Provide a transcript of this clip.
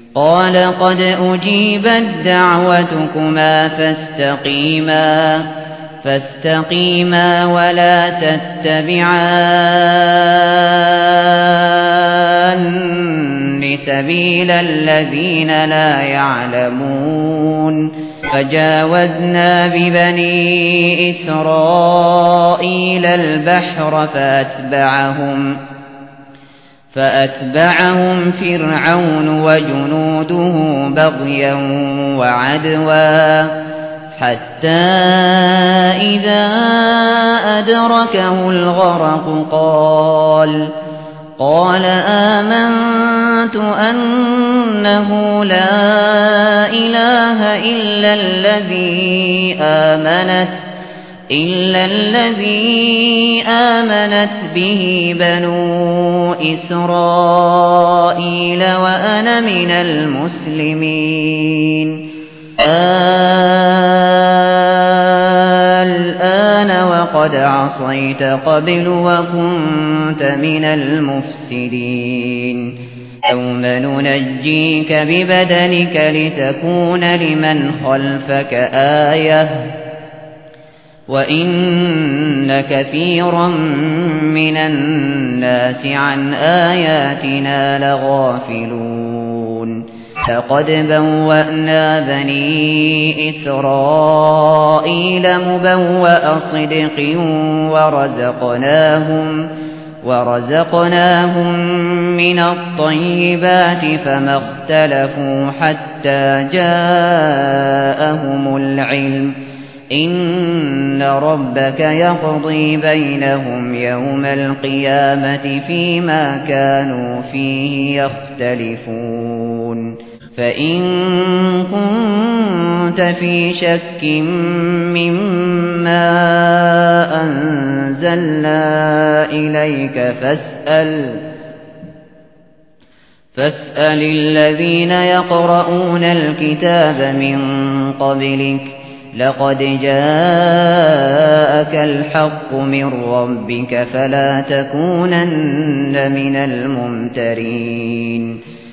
قال قد أجيبت دعوتكما فاستقيما ولا تتبعان سبيل الذين لا يعلمون فجاوزنا ببني إسرائيل البحر فأتبعهم فرعون وجنوده بغيا وعدوا حتى إذا أدركه الغرق قال آمنت أنه لا إله إلا الذي آمنت به بنو إسرائيل وأنا من المسلمين الآن وقد عصيت قبل وكنت من المفسدين يوم ننجيك ببدنك لتكون لمن خلفك آية وإن كثيرا من الناس عن آياتنا لغافلون لقد بوأنا بني إسرائيل مبوأ صدق ورزقناهم من الطيبات فما اختلفوا حتى جاءهم العلم إن ربك يقضي بينهم يوم القيامة فيما كانوا فيه يختلفون فإن كنت في شك مما أنزلنا إليك فاسأل الذين يقرؤون الكتاب من قبلك لقد جاءك الحق من ربك فلا تكونن من الممترين